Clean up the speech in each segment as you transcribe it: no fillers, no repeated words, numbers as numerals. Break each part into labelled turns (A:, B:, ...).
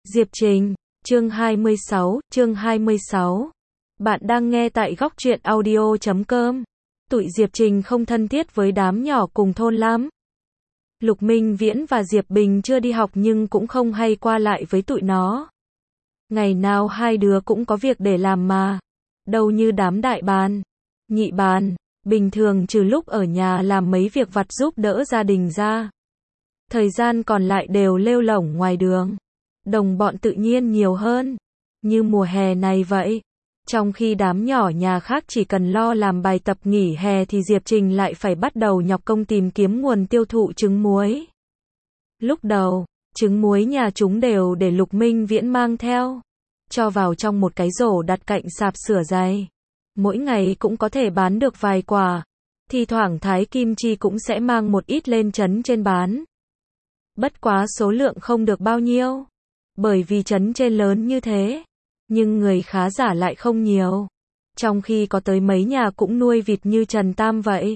A: Diệp Trình, chương 26. Bạn đang nghe tại góc truyện audio.com. Tụi Diệp Trình không thân thiết với đám nhỏ cùng thôn lắm. Lục Minh Viễn và Diệp Bình chưa đi học nhưng cũng không hay qua lại với tụi nó. Ngày nào hai đứa cũng có việc để làm mà. Đâu như đám đại bàn, nhị bàn, bình thường trừ lúc ở nhà làm mấy việc vặt giúp đỡ gia đình ra. Thời gian còn lại đều lêu lổng ngoài đường. Đồng bọn tự nhiên nhiều hơn. Như mùa hè này vậy. Trong khi đám nhỏ nhà khác chỉ cần lo làm bài tập nghỉ hè thì Diệp Trình lại phải bắt đầu nhọc công tìm kiếm nguồn tiêu thụ trứng muối. Lúc đầu, trứng muối nhà chúng đều để Lục Minh Viễn mang theo. Cho vào trong một cái rổ đặt cạnh sạp sửa giày. Mỗi ngày cũng có thể bán được vài quả. Thi thoảng Thái Kim Chi cũng sẽ mang một ít lên trấn trên bán. Bất quá số lượng không được bao nhiêu. Bởi vì trấn trên lớn như thế. Nhưng người khá giả lại không nhiều. Trong khi có tới mấy nhà cũng nuôi vịt như Trần Tam vậy.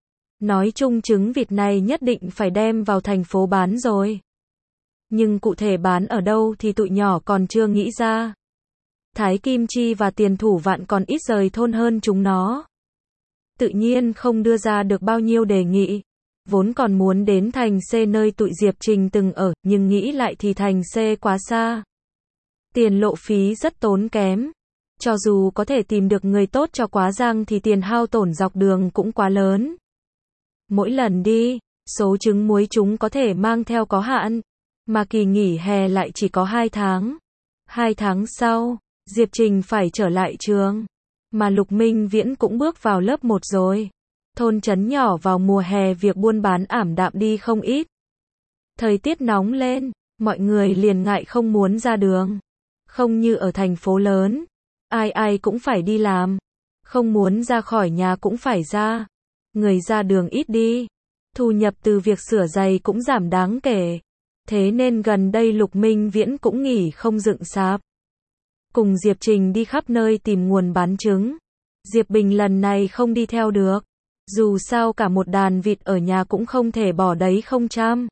A: Nói chung trứng vịt này nhất định phải đem vào thành phố bán rồi. Nhưng cụ thể bán ở đâu thì tụi nhỏ còn chưa nghĩ ra. Thái Kim Chi và Tiền Thủ Vạn còn ít rời thôn hơn chúng nó. Tự nhiên không đưa ra được bao nhiêu đề nghị. Vốn còn muốn đến thành C nơi tụi Diệp Trình từng ở, nhưng nghĩ lại thì thành C quá xa. Tiền lộ phí rất tốn kém. Cho dù có thể tìm được người tốt cho Quá Giang thì tiền hao tổn dọc đường cũng quá lớn. Mỗi lần đi, số trứng muối chúng có thể mang theo có hạn. Mà kỳ nghỉ hè lại chỉ có 2 tháng. 2 tháng sau, Diệp Trình phải trở lại trường. Mà Lục Minh Viễn cũng bước vào lớp 1 rồi. Thôn trấn nhỏ vào mùa hè việc buôn bán ảm đạm đi không ít. Thời tiết nóng lên, mọi người liền ngại không muốn ra đường. Không như ở thành phố lớn, ai ai cũng phải đi làm. Không muốn ra khỏi nhà cũng phải ra. Người ra đường ít đi. Thu nhập từ việc sửa giày cũng giảm đáng kể. Thế nên gần đây Lục Minh Viễn cũng nghỉ không dựng sạp. Cùng Diệp Trình đi khắp nơi tìm nguồn bán trứng. Diệp Bình lần này không đi theo được. Dù sao cả một đàn vịt ở nhà cũng không thể bỏ đấy không chăm.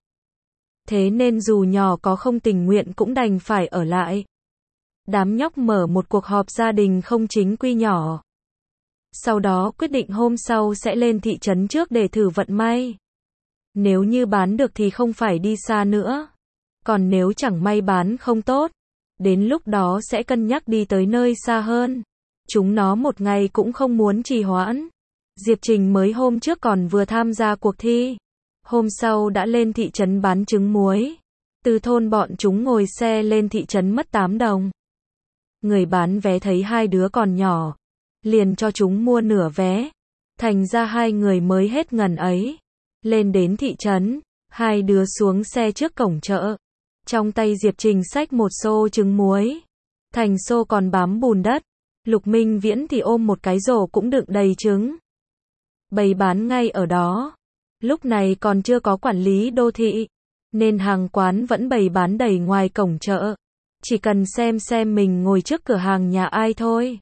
A: Thế nên dù nhỏ có không tình nguyện cũng đành phải ở lại. Đám nhóc mở một cuộc họp gia đình không chính quy nhỏ. Sau đó quyết định hôm sau sẽ lên thị trấn trước để thử vận may. Nếu như bán được thì không phải đi xa nữa. Còn nếu chẳng may bán không tốt, đến lúc đó sẽ cân nhắc đi tới nơi xa hơn. Chúng nó một ngày cũng không muốn trì hoãn. Diệp Trình mới hôm trước còn vừa tham gia cuộc thi. Hôm sau đã lên thị trấn bán trứng muối. Từ thôn bọn chúng ngồi xe lên thị trấn mất 8 đồng. Người bán vé thấy hai đứa còn nhỏ. Liền cho chúng mua nửa vé. Thành ra hai người mới hết ngần ấy. Lên đến thị trấn, hai đứa xuống xe trước cổng chợ. Trong tay Diệp Trình xách một xô trứng muối. Thành xô còn bám bùn đất. Lục Minh Viễn thì ôm một cái rổ cũng đựng đầy trứng. Bày bán ngay ở đó. Lúc này còn chưa có quản lý đô thị. Nên hàng quán vẫn bày bán đầy ngoài cổng chợ. Chỉ cần xem mình ngồi trước cửa hàng nhà ai thôi.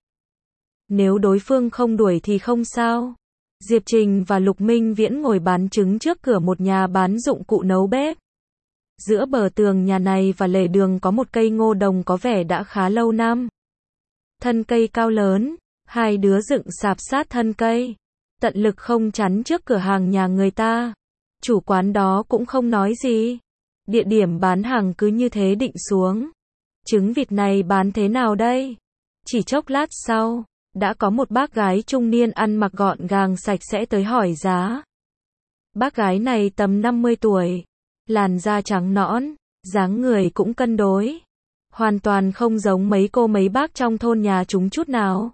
A: Nếu đối phương không đuổi thì không sao. Diệp Trình và Lục Minh Viễn ngồi bán trứng trước cửa một nhà bán dụng cụ nấu bếp. Giữa bờ tường nhà này và lề đường có một cây ngô đồng có vẻ đã khá lâu năm. Thân cây cao lớn, hai đứa dựng sạp sát thân cây. Tận lực không chắn trước cửa hàng nhà người ta. Chủ quán đó cũng không nói gì. Địa điểm bán hàng cứ như thế định xuống. Trứng vịt này bán thế nào đây? Chỉ chốc lát sau, đã có một bác gái trung niên ăn mặc gọn gàng sạch sẽ tới hỏi giá. Bác gái này tầm 50 tuổi. Làn da trắng nõn, dáng người cũng cân đối. Hoàn toàn không giống mấy cô mấy bác trong thôn nhà chúng chút nào.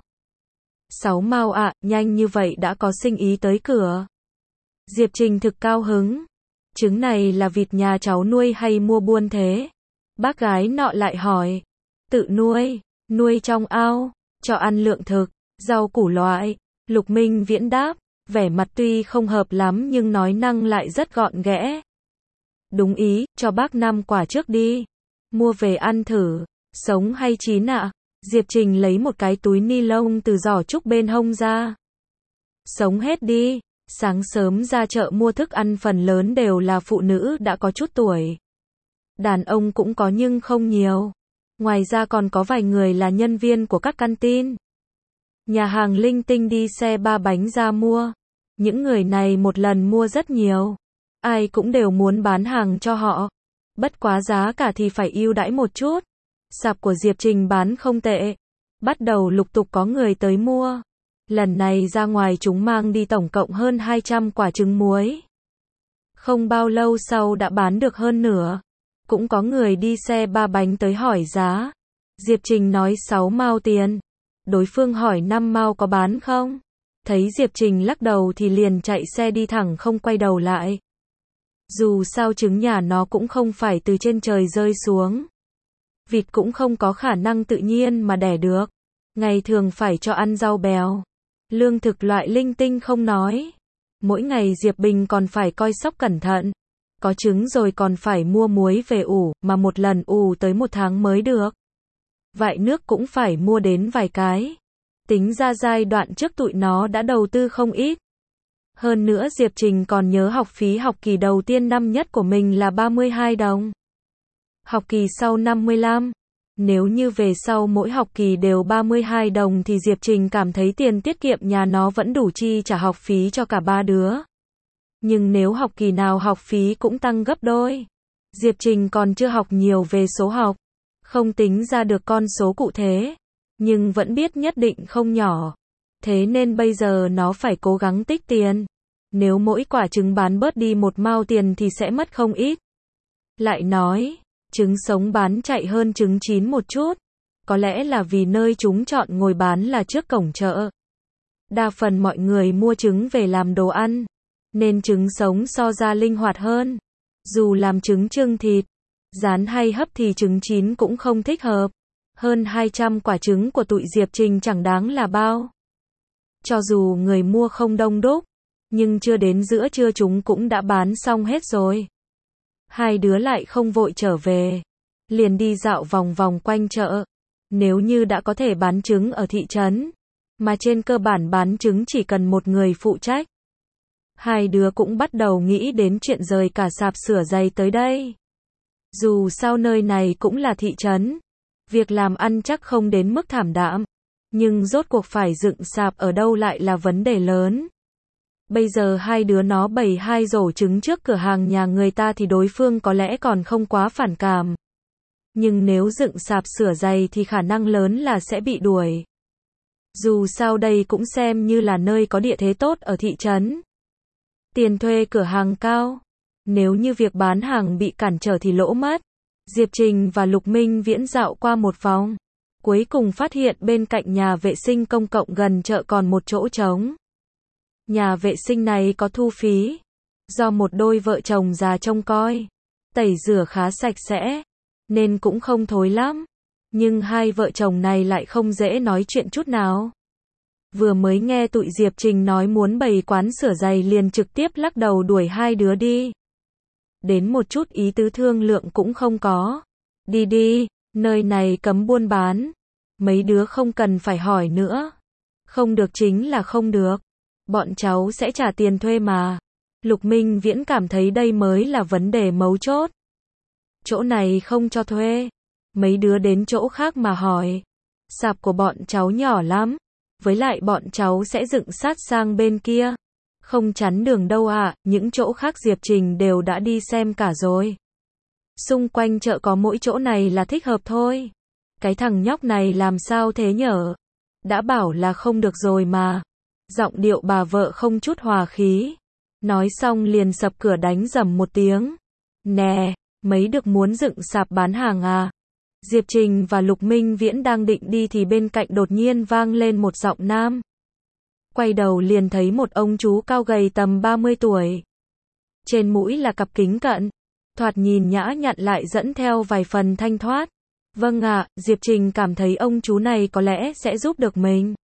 A: 6 mao ạ, nhanh như vậy đã có sinh ý tới cửa. Diệp Trình thực cao hứng. Trứng này là vịt nhà cháu nuôi hay mua buôn thế? Bác gái nọ lại hỏi. Tự nuôi, nuôi trong ao, cho ăn lượng thực, rau củ loại. Lục Minh Viễn đáp, vẻ mặt tuy không hợp lắm nhưng nói năng lại rất gọn ghẽ. Đúng ý, cho bác 5 quả trước đi. Mua về ăn thử, sống hay chín ạ? Diệp Trình lấy một cái túi ni lông từ giỏ trúc bên hông ra. Sống hết đi. Sáng sớm ra chợ mua thức ăn phần lớn đều là phụ nữ đã có chút tuổi. Đàn ông cũng có nhưng không nhiều. Ngoài ra còn có vài người là nhân viên của các canteen, nhà hàng linh tinh đi xe ba bánh ra mua. Những người này một lần mua rất nhiều. Ai cũng đều muốn bán hàng cho họ. Bất quá giá cả thì phải ưu đãi một chút. Sạp của Diệp Trình bán không tệ. Bắt đầu lục tục có người tới mua. Lần này ra ngoài chúng mang đi tổng cộng hơn 200 quả trứng muối. Không bao lâu sau đã bán được hơn nửa. Cũng có người đi xe ba bánh tới hỏi giá. Diệp Trình nói 6 mao tiền. Đối phương hỏi 5 mao có bán không? Thấy Diệp Trình lắc đầu thì liền chạy xe đi thẳng không quay đầu lại. Dù sao trứng nhà nó cũng không phải từ trên trời rơi xuống. Vịt cũng không có khả năng tự nhiên mà đẻ được. Ngày thường phải cho ăn rau bèo. Lương thực loại linh tinh không nói. Mỗi ngày Diệp Bình còn phải coi sóc cẩn thận. Có trứng rồi còn phải mua muối về ủ, mà một lần ủ tới 1 tháng mới được. Vại nước cũng phải mua đến vài cái. Tính ra giai đoạn trước tụi nó đã đầu tư không ít. Hơn nữa Diệp Trình còn nhớ học phí học kỳ đầu tiên năm nhất của mình là 32 đồng. Học kỳ sau 55. Nếu như về sau mỗi học kỳ đều 32 đồng thì Diệp Trình cảm thấy tiền tiết kiệm nhà nó vẫn đủ chi trả học phí cho cả 3 đứa. Nhưng nếu học kỳ nào học phí cũng tăng gấp đôi. Diệp Trình còn chưa học nhiều về số học. Không tính ra được con số cụ thể. Nhưng vẫn biết nhất định không nhỏ. Thế nên bây giờ nó phải cố gắng tích tiền. Nếu mỗi quả trứng bán bớt đi 1 mao tiền thì sẽ mất không ít. Lại nói, trứng sống bán chạy hơn trứng chín một chút. Có lẽ là vì nơi chúng chọn ngồi bán là trước cổng chợ. Đa phần mọi người mua trứng về làm đồ ăn. Nên trứng sống so ra linh hoạt hơn. Dù làm trứng trưng thịt, rán hay hấp thì trứng chín cũng không thích hợp. Hơn 200 quả trứng của tụi Diệp Trình chẳng đáng là bao. Cho dù người mua không đông đúc, nhưng chưa đến giữa trưa chúng cũng đã bán xong hết rồi. Hai đứa lại không vội trở về, liền đi dạo vòng vòng quanh chợ. Nếu như đã có thể bán trứng ở thị trấn, mà trên cơ bản bán trứng chỉ cần một người phụ trách. Hai đứa cũng bắt đầu nghĩ đến chuyện rời cả sạp sửa giày tới đây. Dù sao nơi này cũng là thị trấn, việc làm ăn chắc không đến mức thảm đạm, nhưng rốt cuộc phải dựng sạp ở đâu lại là vấn đề lớn. Bây giờ hai đứa nó bày 2 rổ trứng trước cửa hàng nhà người ta thì đối phương có lẽ còn không quá phản cảm. Nhưng nếu dựng sạp sửa giày thì khả năng lớn là sẽ bị đuổi. Dù sao đây cũng xem như là nơi có địa thế tốt ở thị trấn. Tiền thuê cửa hàng cao. Nếu như việc bán hàng bị cản trở thì lỗ mất. Diệp Trình và Lục Minh Viễn dạo qua một vòng. Cuối cùng phát hiện bên cạnh nhà vệ sinh công cộng gần chợ còn một chỗ trống. Nhà vệ sinh này có thu phí. Do một đôi vợ chồng già trông coi. Tẩy rửa khá sạch sẽ. Nên cũng không thối lắm. Nhưng hai vợ chồng này lại không dễ nói chuyện chút nào. Vừa mới nghe tụi Diệp Trình nói muốn bày quán sửa giày liền trực tiếp lắc đầu đuổi hai đứa đi. Đến một chút ý tứ thương lượng cũng không có. Đi đi, nơi này cấm buôn bán. Mấy đứa không cần phải hỏi nữa. Không được chính là không được. Bọn cháu sẽ trả tiền thuê mà. Lục Minh Viễn cảm thấy đây mới là vấn đề mấu chốt. Chỗ này không cho thuê. Mấy đứa đến chỗ khác mà hỏi. Sạp của bọn cháu nhỏ lắm. Với lại bọn cháu sẽ dựng sát sang bên kia. Không chắn đường đâu ạ, những chỗ khác Diệp Trình đều đã đi xem cả rồi. Xung quanh chợ có mỗi chỗ này là thích hợp thôi. Cái thằng nhóc này làm sao thế nhở? Đã bảo là không được rồi mà. Giọng điệu bà vợ không chút hòa khí. Nói xong liền sập cửa đánh rầm một tiếng. Nè, mấy được muốn dựng sạp bán hàng à? Diệp Trình và Lục Minh Viễn đang định đi thì bên cạnh đột nhiên vang lên một giọng nam. Quay đầu liền thấy một ông chú cao gầy tầm 30 tuổi. Trên mũi là cặp kính cận. Thoạt nhìn nhã nhặn lại dẫn theo vài phần thanh thoát. Vâng ạ, Diệp Trình cảm thấy ông chú này có lẽ sẽ giúp được mình.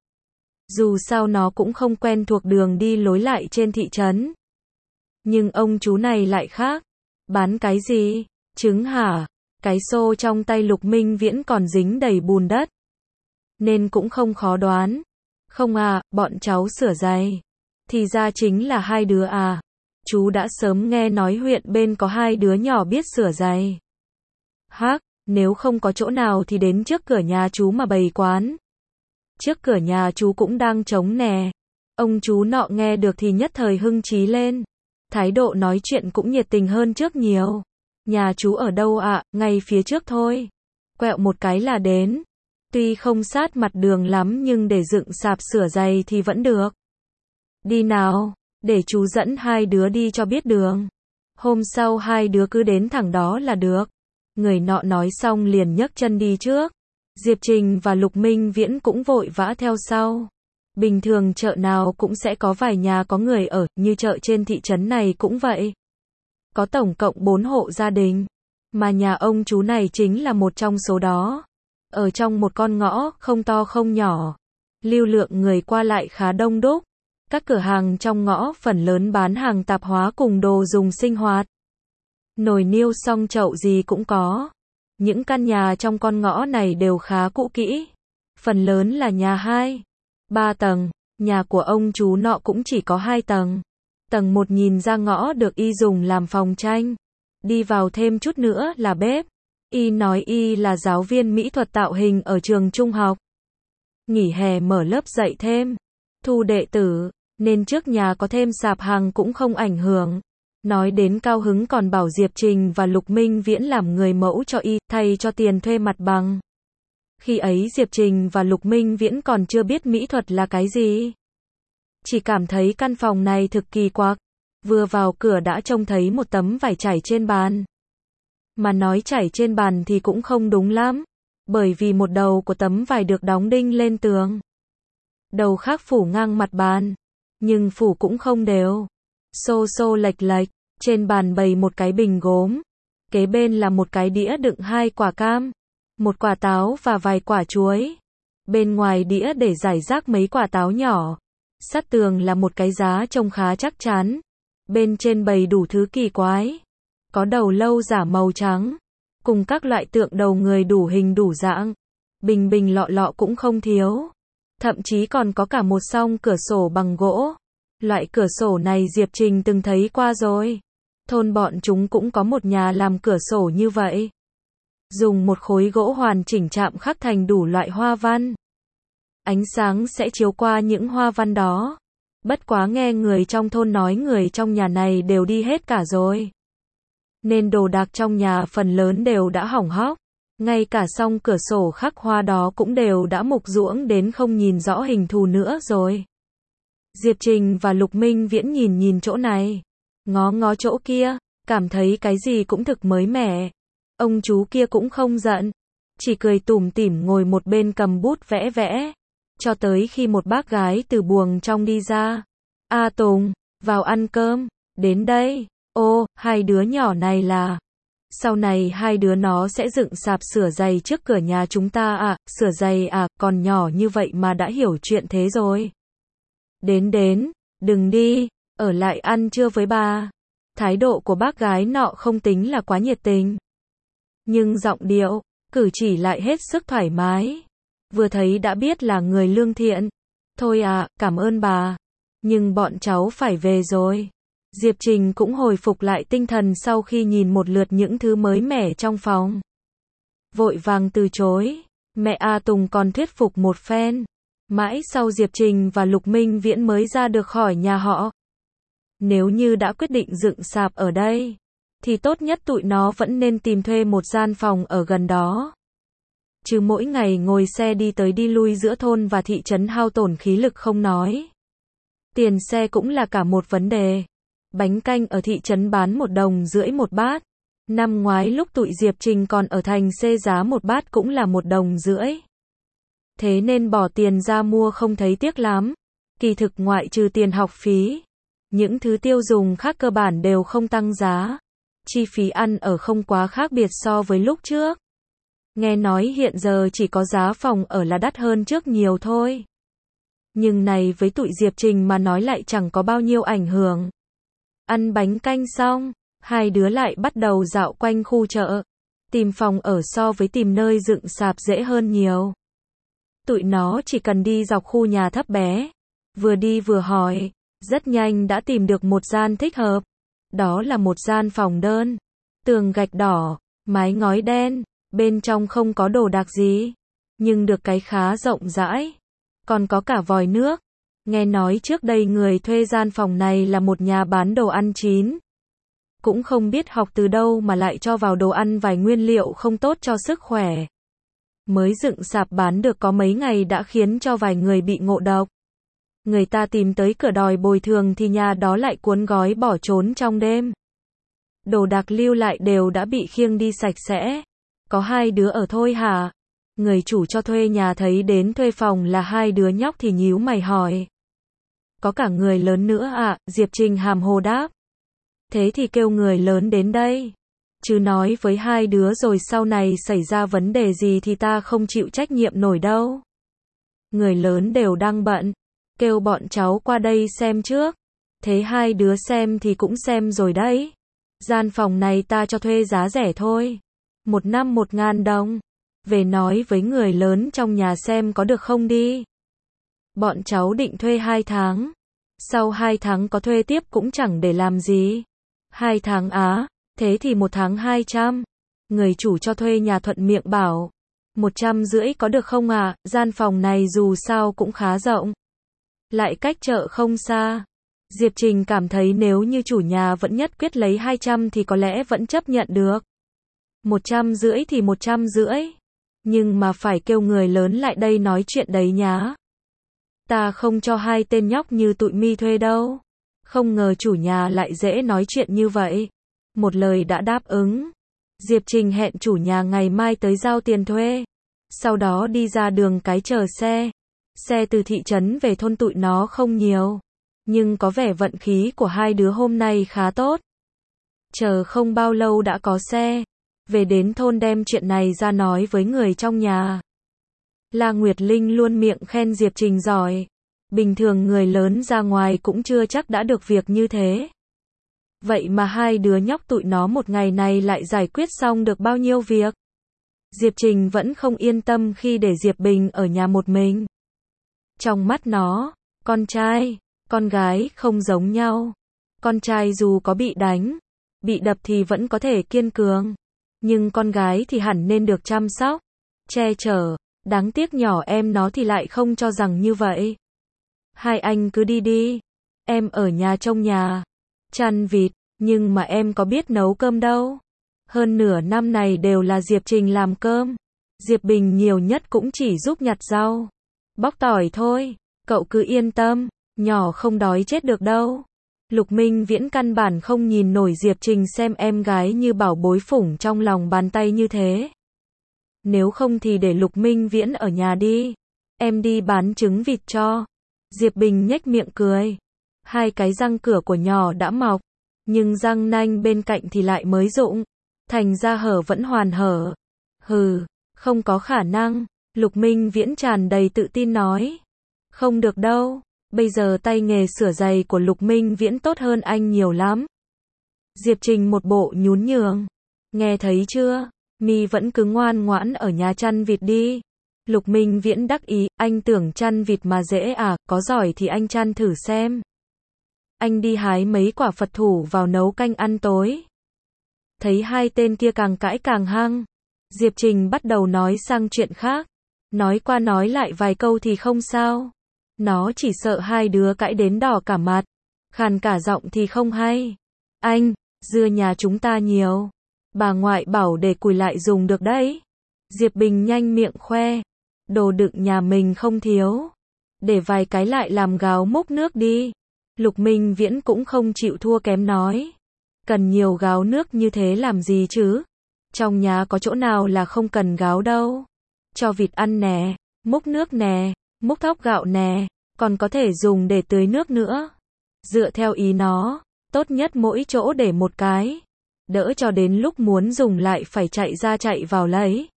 A: Dù sao nó cũng không quen thuộc đường đi lối lại trên thị trấn. Nhưng ông chú này lại khác. Bán cái gì? Trứng hả? Cái xô trong tay Lục Minh Viễn còn dính đầy bùn đất. Nên cũng không khó đoán. Không à, bọn cháu sửa giày. Thì ra chính là hai đứa à. Chú đã sớm nghe nói huyện bên có hai đứa nhỏ biết sửa giày. Hắc, Nếu không có chỗ nào thì đến trước cửa nhà chú mà bày quán. Trước cửa nhà chú cũng đang trống nè. Ông chú nọ nghe được thì nhất thời hưng chí lên. Thái độ nói chuyện cũng nhiệt tình hơn trước nhiều. Nhà chú ở đâu ạ? Ngay phía trước thôi. Quẹo một cái là đến. Tuy không sát mặt đường lắm nhưng để dựng sạp sửa giày thì vẫn được. Đi nào, để chú dẫn hai đứa đi cho biết đường. Hôm sau hai đứa cứ đến thẳng đó là được. Người nọ nói xong liền nhấc chân đi trước. Diệp Trình và Lục Minh Viễn cũng vội vã theo sau. Bình thường chợ nào cũng sẽ có vài nhà có người ở, như chợ trên thị trấn này cũng vậy. Có tổng cộng 4 hộ gia đình. Mà nhà ông chú này chính là một trong số đó. Ở trong một con ngõ, không to không nhỏ. Lưu lượng người qua lại khá đông đúc. Các cửa hàng trong ngõ phần lớn bán hàng tạp hóa cùng đồ dùng sinh hoạt. Nồi niêu xong chậu gì cũng có. Những căn nhà trong con ngõ này đều khá cũ kỹ. Phần lớn là nhà 2, 3 tầng. Nhà của ông chú nọ cũng chỉ có 2 tầng. Tầng 1 nhìn ra ngõ được y dùng làm phòng tranh. Đi vào thêm chút nữa là bếp. Y nói y là giáo viên mỹ thuật tạo hình ở trường trung học. Nghỉ hè mở lớp dạy thêm. Thu đệ tử. Nên trước nhà có thêm sạp hàng cũng không ảnh hưởng. Nói đến cao hứng còn bảo Diệp Trình và Lục Minh Viễn làm người mẫu cho y, thay cho tiền thuê mặt bằng. Khi ấy Diệp Trình và Lục Minh Viễn còn chưa biết mỹ thuật là cái gì. Chỉ cảm thấy căn phòng này thực kỳ quặc. Vừa vào cửa đã trông thấy một tấm vải trải trên bàn. Mà nói trải trên bàn thì cũng không đúng lắm. Bởi vì một đầu của tấm vải được đóng đinh lên tường. Đầu khác phủ ngang mặt bàn. Nhưng phủ cũng không đều. Xô xô lệch lệch. Trên bàn bày một cái bình gốm. Kế bên là một cái đĩa đựng 2 quả cam. Một quả táo và vài quả chuối. Bên ngoài đĩa để rải rác mấy quả táo nhỏ. Sát tường là một cái giá trông khá chắc chắn. Bên trên bày đủ thứ kỳ quái. Có đầu lâu giả màu trắng. Cùng các loại tượng đầu người đủ hình đủ dạng. Bình bình lọ lọ cũng không thiếu. Thậm chí còn có cả một song cửa sổ bằng gỗ. Loại cửa sổ này Diệp Trình từng thấy qua rồi. Thôn bọn chúng cũng có một nhà làm cửa sổ như vậy. Dùng một khối gỗ hoàn chỉnh chạm khắc thành đủ loại hoa văn. Ánh sáng sẽ chiếu qua những hoa văn đó. Bất quá nghe người trong thôn nói người trong nhà này đều đi hết cả rồi. Nên đồ đạc trong nhà phần lớn đều đã hỏng hóc. Ngay cả song cửa sổ khắc hoa đó cũng đều đã mục ruỗng đến không nhìn rõ hình thù nữa rồi. Diệp Trình và Lục Minh Viễn nhìn chỗ này. Ngó ngó chỗ kia. Cảm thấy cái gì cũng thực mới mẻ. Ông chú kia cũng không giận. Chỉ cười tủm tỉm ngồi một bên cầm bút vẽ vẽ. Cho tới khi một bác gái từ buồng trong đi ra. A Tùng, vào ăn cơm. Đến đây. Ô, hai đứa nhỏ này là... Sau này hai đứa nó sẽ dựng sạp sửa giày trước cửa nhà chúng ta à, sửa giày à, còn nhỏ như vậy mà đã hiểu chuyện thế rồi. Đến, đừng đi, ở lại ăn trưa với bà. Thái độ của bác gái nọ không tính là quá nhiệt tình. Nhưng giọng điệu, cử chỉ lại hết sức thoải mái. Vừa thấy đã biết là người lương thiện. Thôi à, cảm ơn bà. Nhưng bọn cháu phải về rồi. Diệp Trình cũng hồi phục lại tinh thần sau khi nhìn một lượt những thứ mới mẻ trong phòng. Vội vàng từ chối. Mẹ A Tùng còn thuyết phục một phen. Mãi sau Diệp Trình và Lục Minh Viễn mới ra được khỏi nhà họ. Nếu như đã quyết định dựng sạp ở đây, thì tốt nhất tụi nó vẫn nên tìm thuê một gian phòng ở gần đó. Chứ mỗi ngày ngồi xe đi tới đi lui giữa thôn và thị trấn hao tổn khí lực không nói. Tiền xe cũng là cả một vấn đề. Bánh canh ở thị trấn bán 1,5 đồng một bát. Năm ngoái lúc tụi Diệp Trình còn ở thành C giá một bát cũng là 1,5 đồng. Thế nên bỏ tiền ra mua không thấy tiếc lắm. Kỳ thực ngoại trừ tiền học phí, những thứ tiêu dùng khác cơ bản đều không tăng giá. Chi phí ăn ở không quá khác biệt so với lúc trước. Nghe nói hiện giờ chỉ có giá phòng ở là đắt hơn trước nhiều thôi. Nhưng này với tụi Diệp Trình mà nói lại chẳng có bao nhiêu ảnh hưởng. Ăn bánh canh xong, hai đứa lại bắt đầu dạo quanh khu chợ. Tìm phòng ở so với tìm nơi dựng sạp dễ hơn nhiều. Tụi nó chỉ cần đi dọc khu nhà thấp bé. Vừa đi vừa hỏi, rất nhanh đã tìm được một gian thích hợp. Đó là một gian phòng đơn. Tường gạch đỏ, mái ngói đen, Bên trong không có đồ đạc gì, nhưng được cái khá rộng rãi. Còn có cả vòi nước. Nghe nói trước đây người thuê gian phòng này là một nhà bán đồ ăn chín. Cũng không biết học từ đâu mà lại cho vào đồ ăn vài nguyên liệu không tốt cho sức khỏe. Mới dựng sạp bán được có mấy ngày đã khiến cho vài người bị ngộ độc. Người ta tìm tới cửa đòi bồi thường thì nhà đó lại cuốn gói bỏ trốn trong đêm. Đồ đạc lưu lại đều đã bị khiêng đi sạch sẽ. Có 2 đứa ở thôi hả? Người chủ cho thuê nhà thấy đến thuê phòng là 2 đứa nhóc thì nhíu mày hỏi. Có cả người lớn nữa à? Diệp Trình hàm hồ đáp. Thế thì kêu người lớn đến đây. Chứ nói với 2 đứa rồi sau này xảy ra vấn đề gì thì ta không chịu trách nhiệm nổi đâu. Người lớn đều đang bận. Kêu bọn cháu qua đây xem trước. Thế 2 đứa xem thì cũng xem rồi đấy. Gian phòng này ta cho thuê giá rẻ thôi. 1 năm 1.000 đồng. Về nói với người lớn trong nhà xem có được không đi. Bọn cháu định thuê 2 tháng. Sau 2 tháng có thuê tiếp cũng chẳng để làm gì. 2 tháng á, thế thì 1 tháng 200. Người chủ cho thuê nhà thuận miệng bảo. 150 có được không à? Gian phòng này dù sao cũng khá rộng. Lại cách chợ không xa. Diệp Trình cảm thấy nếu như chủ nhà vẫn nhất quyết lấy 200 thì có lẽ vẫn chấp nhận được. 150 thì 150. Nhưng mà phải kêu người lớn lại đây nói chuyện đấy nhá. Ta không cho 2 tên nhóc như tụi mi thuê đâu. Không ngờ chủ nhà lại dễ nói chuyện như vậy. Một lời đã đáp ứng. Diệp Trình hẹn chủ nhà ngày mai tới giao tiền thuê. Sau đó đi ra đường cái chờ xe. Xe từ thị trấn về thôn tụi nó không nhiều. Nhưng có vẻ vận khí của 2 đứa hôm nay khá tốt. Chờ không bao lâu đã có xe. Về đến thôn đem chuyện này ra nói với người trong nhà. La Nguyệt Linh luôn miệng khen Diệp Trình giỏi. Bình thường người lớn ra ngoài cũng chưa chắc đã được việc như thế. Vậy mà 2 đứa nhóc tụi nó một ngày này lại giải quyết xong được bao nhiêu việc. Diệp Trình vẫn không yên tâm khi để Diệp Bình ở nhà một mình. Trong mắt nó, con trai, con gái không giống nhau. Con trai dù có bị đánh, bị đập thì vẫn có thể kiên cường. Nhưng con gái thì hẳn nên được chăm sóc, che chở. Đáng tiếc nhỏ em nó thì lại không cho rằng như vậy. 2 anh cứ đi đi. Em ở nhà trông nhà. Chăn vịt, nhưng mà em có biết nấu cơm đâu. Hơn nửa năm này đều là Diệp Trình làm cơm. Diệp Bình nhiều nhất cũng chỉ giúp nhặt rau, bóc tỏi thôi. Cậu cứ yên tâm, nhỏ không đói chết được đâu. Lục Minh Viễn căn bản không nhìn nổi Diệp Trình xem em gái như bảo bối phủng trong lòng bàn tay như thế. Nếu không thì để Lục Minh Viễn ở nhà đi. Em đi bán trứng vịt cho. Diệp Bình nhếch miệng cười. 2 cái răng cửa của nhỏ đã mọc. Nhưng răng nanh bên cạnh thì lại mới rụng. Thành ra hở vẫn hoàn hở. Hừ, không có khả năng. Lục Minh Viễn tràn đầy tự tin nói. Không được đâu. Bây giờ tay nghề sửa giày của Lục Minh Viễn tốt hơn anh nhiều lắm. Diệp Trình một bộ nhún nhường. Nghe thấy chưa? Mi vẫn cứ ngoan ngoãn ở nhà chăn vịt đi. Lục Minh Viễn đắc ý, anh tưởng chăn vịt mà dễ à, có giỏi thì anh chăn thử xem. Anh đi hái mấy quả Phật thủ vào nấu canh ăn tối. Thấy 2 tên kia càng cãi càng hăng. Diệp Trình bắt đầu nói sang chuyện khác. Nói qua nói lại vài câu thì không sao. Nó chỉ sợ 2 đứa cãi đến đỏ cả mặt. Khàn cả giọng thì không hay. Anh, dưa nhà chúng ta nhiều. Bà ngoại bảo để củi lại dùng được đấy. Diệp Bình nhanh miệng khoe. Đồ đựng nhà mình không thiếu. Để vài cái lại làm gáo múc nước đi. Lục Minh Viễn cũng không chịu thua kém nói. Cần nhiều gáo nước như thế làm gì chứ? Trong nhà có chỗ nào là không cần gáo đâu. Cho vịt ăn nè, múc nước nè, múc thóc gạo nè, còn có thể dùng để tưới nước nữa. Dựa theo ý nó, tốt nhất mỗi chỗ để một cái. Đỡ cho đến lúc muốn dùng lại phải chạy ra chạy vào lấy.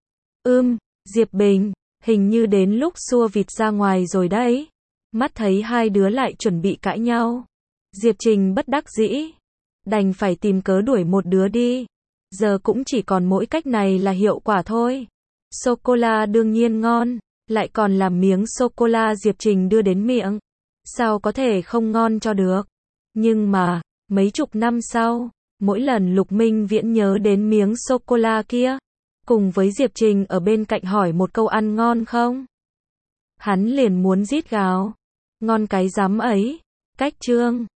A: Diệp Bình, hình như đến lúc xua vịt ra ngoài rồi đấy. Mắt thấy 2 đứa lại chuẩn bị cãi nhau. Diệp Trình bất đắc dĩ. Đành phải tìm cớ đuổi một đứa đi. Giờ cũng chỉ còn mỗi cách này là hiệu quả thôi. Sô-cô-la đương nhiên ngon. Lại còn là miếng sô-cô-la Diệp Trình đưa đến miệng. Sao có thể không ngon cho được. Nhưng mà, mấy chục năm sau, mỗi lần Lục Minh Viễn nhớ đến miếng sô-cô-la kia, cùng với Diệp Trình ở bên cạnh hỏi một câu ăn ngon không? Hắn liền muốn rít gào. Ngon cái rắm ấy. Cách Trương